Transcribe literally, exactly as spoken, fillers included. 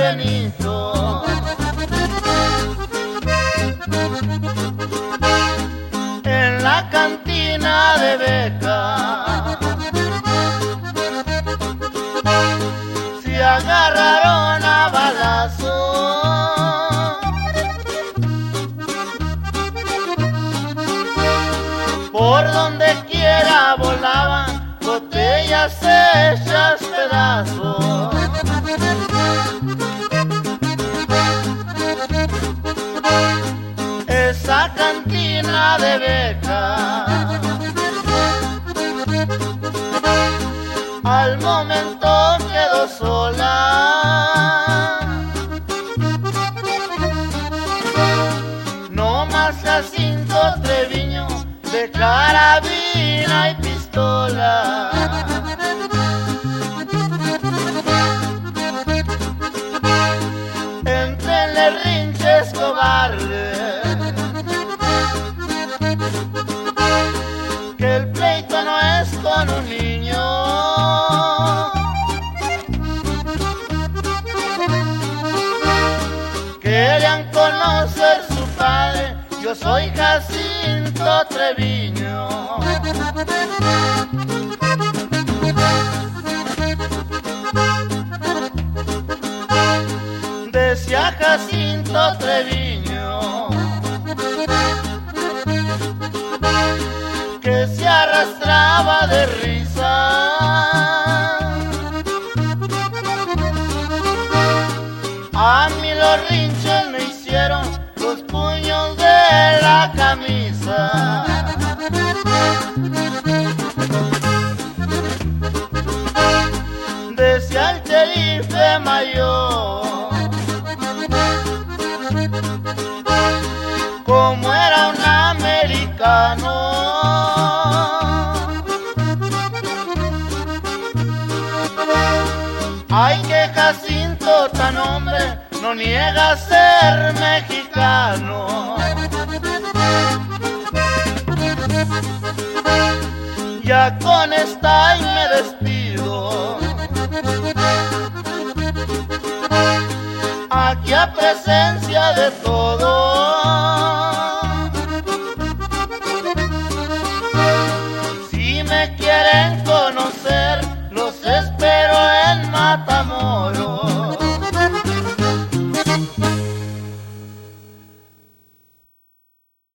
Benito. En la cantina de Beca se agarraron a balazos. Por donde quiera volaban botellas hechas pedazos. Esa cantina de Beca al momento quedó sola. No más Jacinto Treviño de carabina y pistola. Entrenle rinches cobardes, que el pleito no es con un niño. Querían conocer su padre, yo soy Jacinto Treviño. Decía Jacinto Treviño que se arrastraba de risa. A mí los rinches me hicieron los puños de la camisa. Decía el sherife mayor, como era un americano, ay, que Jacinto tan hombre no niega ser mexicano. Ya con esta y me despido, aquí a presencia de todos. Si me quieren conocer,